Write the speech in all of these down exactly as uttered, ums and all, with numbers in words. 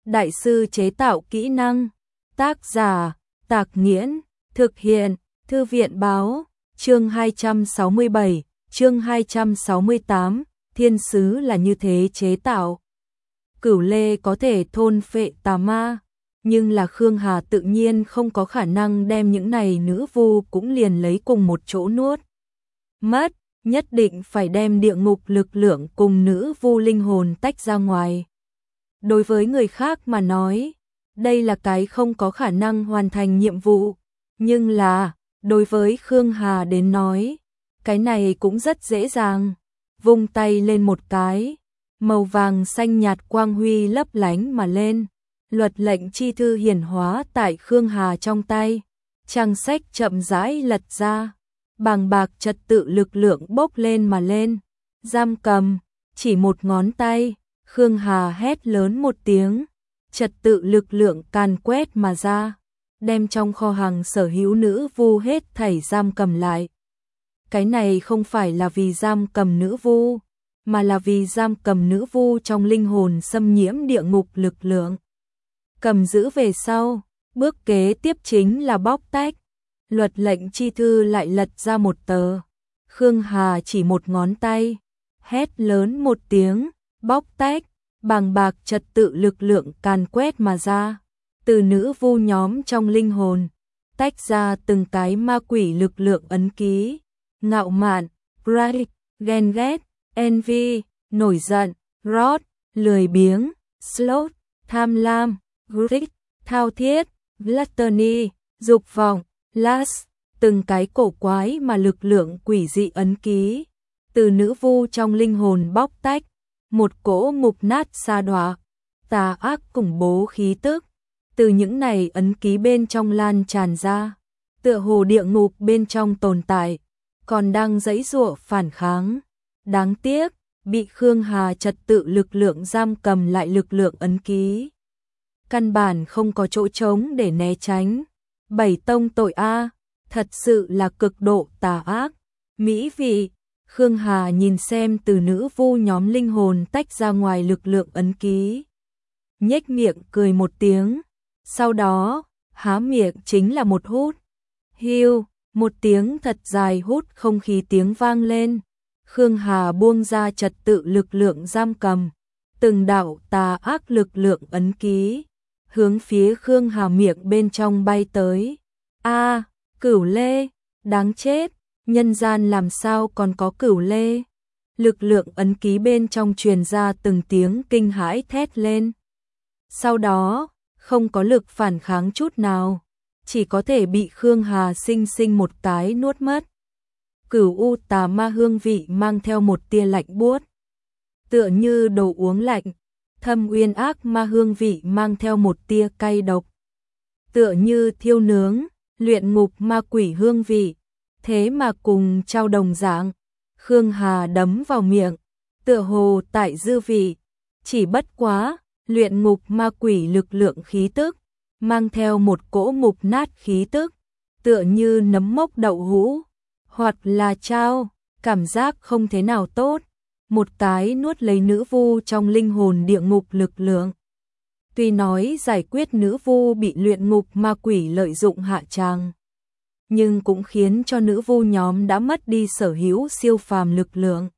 đại sư chế tạo kỹ năng. Tác giả, Tạc Nghiễn, thực hiện, Thư viện báo, chương hai trăm sáu mươi bảy, chương hai trăm sáu mươi tám, thiên sứ là như thế chế tạo. Cửu lê có thể thôn phệ tà ma, nhưng là Khương Hà tự nhiên không có khả năng đem những này nữ vu cũng liền lấy cùng một chỗ nuốt mất, nhất định phải đem địa ngục lực lượng cùng nữ vu linh hồn tách ra ngoài. Đối với người khác mà nói, đây là cái không có khả năng hoàn thành nhiệm vụ, nhưng là, đối với Khương Hà đến nói, cái này cũng rất dễ dàng. Vung tay lên một cái, màu vàng xanh nhạt quang huy lấp lánh mà lên, luật lệnh chi thư hiển hóa tại Khương Hà trong tay, trang sách chậm rãi lật ra, bàng bạc trật tự lực lượng bốc lên mà lên, giam cầm, chỉ một ngón tay, Khương Hà hét lớn một tiếng, trật tự lực lượng càn quét mà ra, đem trong kho hàng sở hữu nữ vu hết thảy giam cầm lại. Cái này không phải là vì giam cầm nữ vu, mà là vì giam cầm nữ vu trong linh hồn xâm nhiễm địa ngục lực lượng. Cầm giữ về sau, bước kế tiếp chính là bóc tách. Luật lệnh chi thư lại lật ra một tờ. Khương Hà chỉ một ngón tay, hét lớn một tiếng, bóc tách, bàng bạc trật tự lực lượng càn quét mà ra. Từ nữ vu nhóm trong linh hồn, tách ra từng cái ma quỷ lực lượng ấn ký. Ngạo mạn, pride, ghen ghét, envy, nổi giận, wrath, lười biếng, sloth, tham lam, greed, thao thiết, gluttony, dục vọng, lust, từng cái cổ quái mà lực lượng quỷ dị ấn ký. Từ nữ vu trong linh hồn bóc tách, một cỗ mục nát sa đọa, tà ác khủng bố khí tức. Từ những này ấn ký bên trong lan tràn ra, tựa hồ địa ngục bên trong tồn tại, còn đang giãy giụa phản kháng. Đáng tiếc, bị Khương Hà trật tự lực lượng giam cầm lại lực lượng ấn ký. Căn bản không có chỗ trống để né tránh. Bảy tông tội A, thật sự là cực độ tà ác. Mỹ vị, Khương Hà nhìn xem từ nữ vu nhóm linh hồn tách ra ngoài lực lượng ấn ký. Nhếch miệng cười một tiếng, sau đó, há miệng chính là một hút. Hiu, một tiếng thật dài hút không khí tiếng vang lên. Khương Hà buông ra trật tự lực lượng giam cầm, từng đạo tà ác lực lượng ấn ký, hướng phía Khương Hà miệng bên trong bay tới. A, cửu lê, đáng chết, nhân gian làm sao còn có cửu lê? Lực lượng ấn ký bên trong truyền ra từng tiếng kinh hãi thét lên. Sau đó, không có lực phản kháng chút nào, chỉ có thể bị Khương Hà sinh sinh một cái nuốt mất. Cửu u tà ma hương vị mang theo một tia lạnh buốt, tựa như đồ uống lạnh. Thâm uyên ác ma hương vị mang theo một tia cay độc, tựa như thiêu nướng. Luyện ngục ma quỷ hương vị, thế mà cùng trao đồng dạng. Khương Hà đấm vào miệng, tựa hồ tại dư vị, chỉ bất quá, luyện ngục ma quỷ lực lượng khí tức, mang theo một cỗ mục nát khí tức, tựa như nấm mốc đậu hũ, hoặc là trao, cảm giác không thế nào tốt. Một cái nuốt lấy nữ vu trong linh hồn địa ngục lực lượng. Tuy nói giải quyết nữ vu bị luyện ngục ma quỷ lợi dụng hạ tràng, nhưng cũng khiến cho nữ vu nhóm đã mất đi sở hữu siêu phàm lực lượng.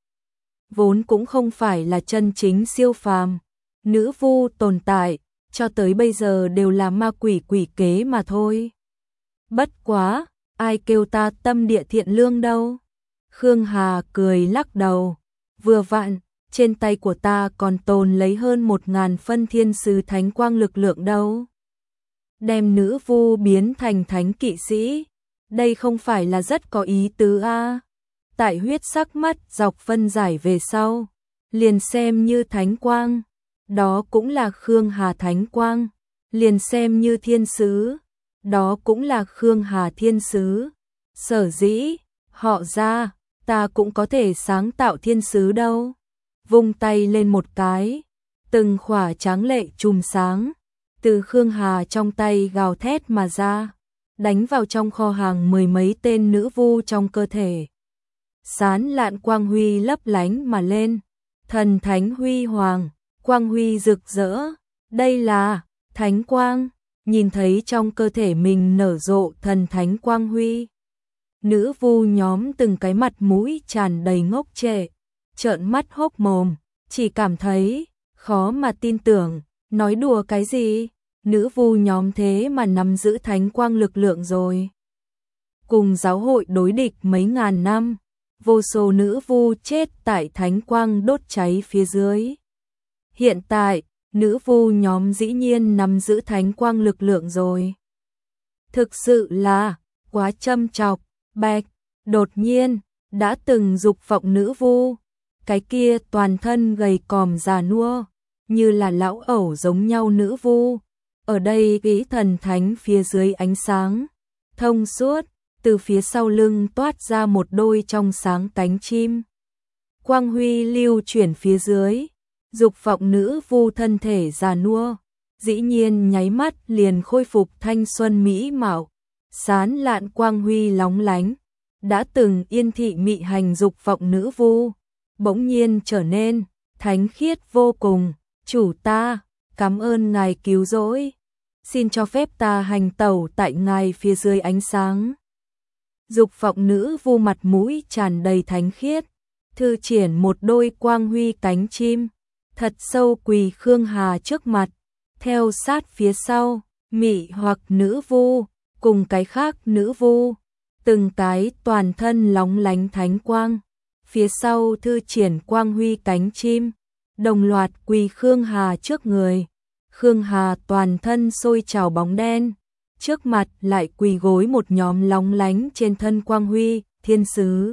Vốn cũng không phải là chân chính siêu phàm, nữ vu tồn tại, cho tới bây giờ đều là ma quỷ quỷ kế mà thôi. Bất quá, ai kêu ta tâm địa thiện lương đâu. Khương Hà cười lắc đầu, vừa vặn, trên tay của ta còn tồn lấy hơn một ngàn phân thiên sứ thánh quang lực lượng đâu. Đem nữ vu biến thành thánh kỵ sĩ, đây không phải là rất có ý tứ a? Tại huyết sắc mắt dọc phân giải về sau, liền xem như thánh quang, đó cũng là Khương Hà thánh quang, liền xem như thiên sứ, đó cũng là Khương Hà thiên sứ. Sở dĩ, họ ra, ta cũng có thể sáng tạo thiên sứ đâu. Vung tay lên một cái, từng khỏa tráng lệ chùm sáng, từ Khương Hà trong tay gào thét mà ra, đánh vào trong kho hàng mười mấy tên nữ vu trong cơ thể. Sán lạn quang huy lấp lánh mà lên, thần thánh huy hoàng, quang huy rực rỡ, Đây là thánh quang, nhìn thấy trong cơ thể mình nở rộ thần thánh quang huy. Nữ vu nhóm từng cái mặt mũi tràn đầy ngốc trệ, trợn mắt hốc mồm, chỉ cảm thấy khó mà tin tưởng, nói đùa cái gì? Nữ vu nhóm thế mà nắm giữ thánh quang lực lượng rồi. Cùng giáo hội đối địch mấy ngàn năm, vô số nữ vu chết tại thánh quang đốt cháy phía dưới. Hiện tại, nữ vu nhóm dĩ nhiên nắm giữ thánh quang lực lượng rồi. Thực sự là quá châm chọc. Bạch, đột nhiên, đã từng dục vọng nữ vu, cái kia toàn thân gầy còm già nua, như là lão ẩu giống nhau nữ vu. Ở đây ý thần thánh phía dưới ánh sáng, thông suốt, từ phía sau lưng toát ra một đôi trong sáng cánh chim. Quang huy lưu chuyển phía dưới, dục vọng nữ vu thân thể già nua, dĩ nhiên nháy mắt liền khôi phục thanh xuân mỹ mạo, sán lạn quang huy lóng lánh. Đã từng yên thị mị hành dục vọng nữ vu, bỗng nhiên trở nên thánh khiết vô cùng. Chủ ta, cảm ơn ngài cứu rỗi, xin cho phép ta hành tẩu tại ngài phía dưới ánh sáng. Dục vọng nữ vu mặt mũi tràn đầy thánh khiết, thư triển một đôi quang huy cánh chim, thật sâu quỳ Khương Hà trước mặt, theo sát phía sau, mị hoặc nữ vu, cùng cái khác nữ vu, từng cái toàn thân lóng lánh thánh quang, phía sau thư triển quang huy cánh chim, đồng loạt quỳ Khương Hà trước người. Khương Hà toàn thân sôi trào bóng đen, trước mặt lại quỳ gối một nhóm lóng lánh trên thân quang huy, thiên sứ.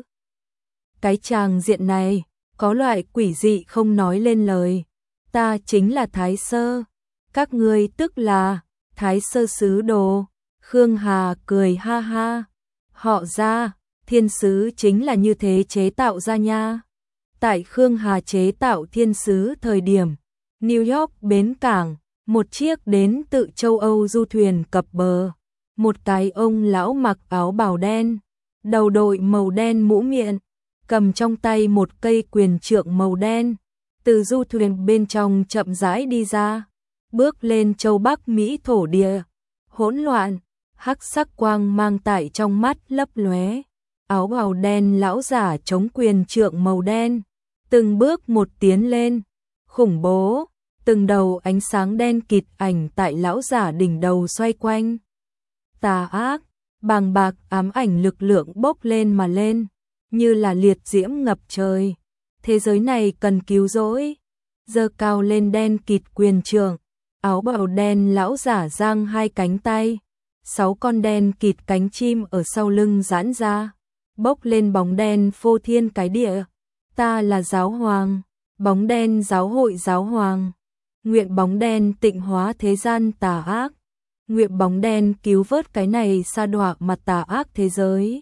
Cái tràng diện này, có loại quỷ dị không nói lên lời. Ta chính là Thái Sơ, các ngươi tức là Thái Sơ sứ đồ. Khương Hà cười ha ha, họ ra, thiên sứ chính là như thế chế tạo ra nha. Tại Khương Hà chế tạo thiên sứ thời điểm, New York bến cảng, một chiếc đến tự châu Âu du thuyền cập bờ, một cái ông lão mặc áo bào đen, đầu đội màu đen mũ miệng, cầm trong tay một cây quyền trượng màu đen, từ du thuyền bên trong chậm rãi đi ra, bước lên châu Bắc Mỹ thổ địa, hỗn loạn, hắc sắc quang mang tại trong mắt lấp lóe. Áo bào đen lão giả chống quyền trượng màu đen, từng bước một tiến lên, khủng bố, từng đầu ánh sáng đen kịt ảnh tại lão giả đỉnh đầu xoay quanh. Tà ác, bàng bạc ám ảnh lực lượng bốc lên mà lên, như là liệt diễm ngập trời. Thế giới này cần cứu rỗi. Giơ cao lên đen kịt quyền trượng, áo bào đen lão giả giang hai cánh tay, sáu con đen kịt cánh chim ở sau lưng giãn ra, bốc lên bóng đen phô thiên cái địa. Ta là giáo hoàng, bóng đen giáo hội giáo hoàng, nguyện bóng đen tịnh hóa thế gian tà ác, nguyện bóng đen cứu vớt cái này sa đọa mà tà ác thế giới.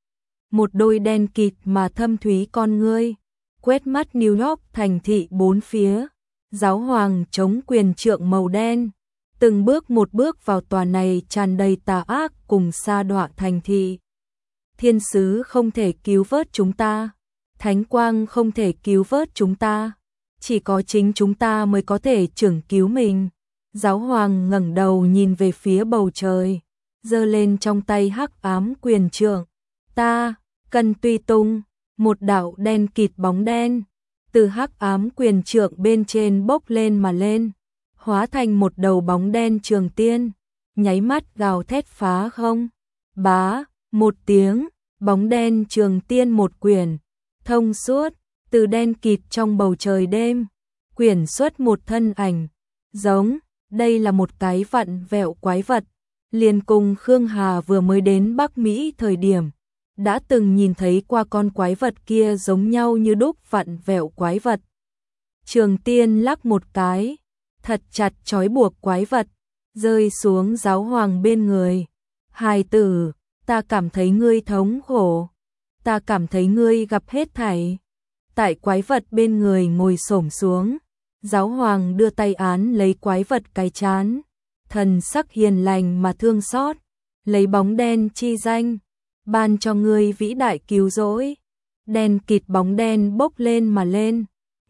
Một đôi đen kịt mà thâm thúy con ngươi, quét mắt New York thành thị bốn phía, giáo hoàng chống quyền trượng màu đen, từng bước một bước vào tòa này tràn đầy tà ác cùng sa đọa thành thị. Thiên sứ không thể cứu vớt chúng ta, thánh quang không thể cứu vớt chúng ta, chỉ có chính chúng ta mới có thể trưởng cứu mình. Giáo hoàng ngẩng đầu nhìn về phía bầu trời, giơ lên trong tay hắc ám quyền trượng. Ta cần tùy tung, một đạo đen kịt bóng đen từ hắc ám quyền trượng bên trên bốc lên mà lên, hóa thành một đầu bóng đen trường tiên, nháy mắt gào thét phá không. Bá, một tiếng, bóng đen trường tiên một quyển, thông suốt, từ đen kịt trong bầu trời đêm, quyển xuất một thân ảnh, giống, đây là một cái vặn vẹo quái vật, liền cùng Khương Hà vừa mới đến Bắc Mỹ thời điểm, đã từng nhìn thấy qua con quái vật kia giống nhau như đúc vặn vẹo quái vật. Trường tiên lắc một cái, thật chặt trói buộc quái vật, rơi xuống giáo hoàng bên người. Hài tử, ta cảm thấy ngươi thống khổ, ta cảm thấy ngươi gặp hết thảy. Tại quái vật bên người ngồi xổm xuống, giáo hoàng đưa tay án lấy quái vật cái chán, thần sắc hiền lành mà thương xót, lấy bóng đen chi danh, ban cho ngươi vĩ đại cứu rỗi. Đen kịt bóng đen bốc lên mà lên,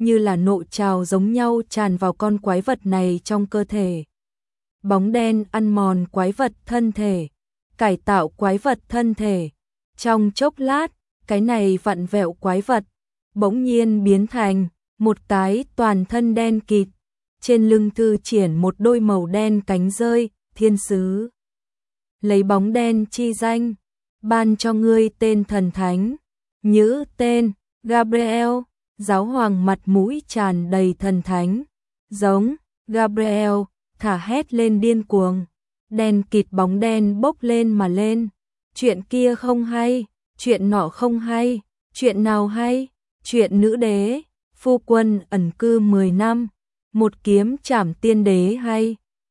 như là nộ trào giống nhau tràn vào con quái vật này trong cơ thể. Bóng đen ăn mòn quái vật thân thể, cải tạo quái vật thân thể. Trong chốc lát, cái này vặn vẹo quái vật bỗng nhiên biến thành một cái toàn thân đen kịt, trên lưng thư triển một đôi màu đen cánh rơi, thiên sứ. Lấy bóng đen chi danh, ban cho ngươi tên thần thánh, nhữ tên, Gabriel, giáo hoàng mặt mũi tràn đầy thần thánh, giống, Gabriel, thả hét lên điên cuồng, đen kịt bóng đen bốc lên mà lên, chuyện kia không hay, chuyện nọ không hay, chuyện nào hay, chuyện nữ đế, phu quân ẩn cư mười năm, một kiếm trảm tiên đế hay.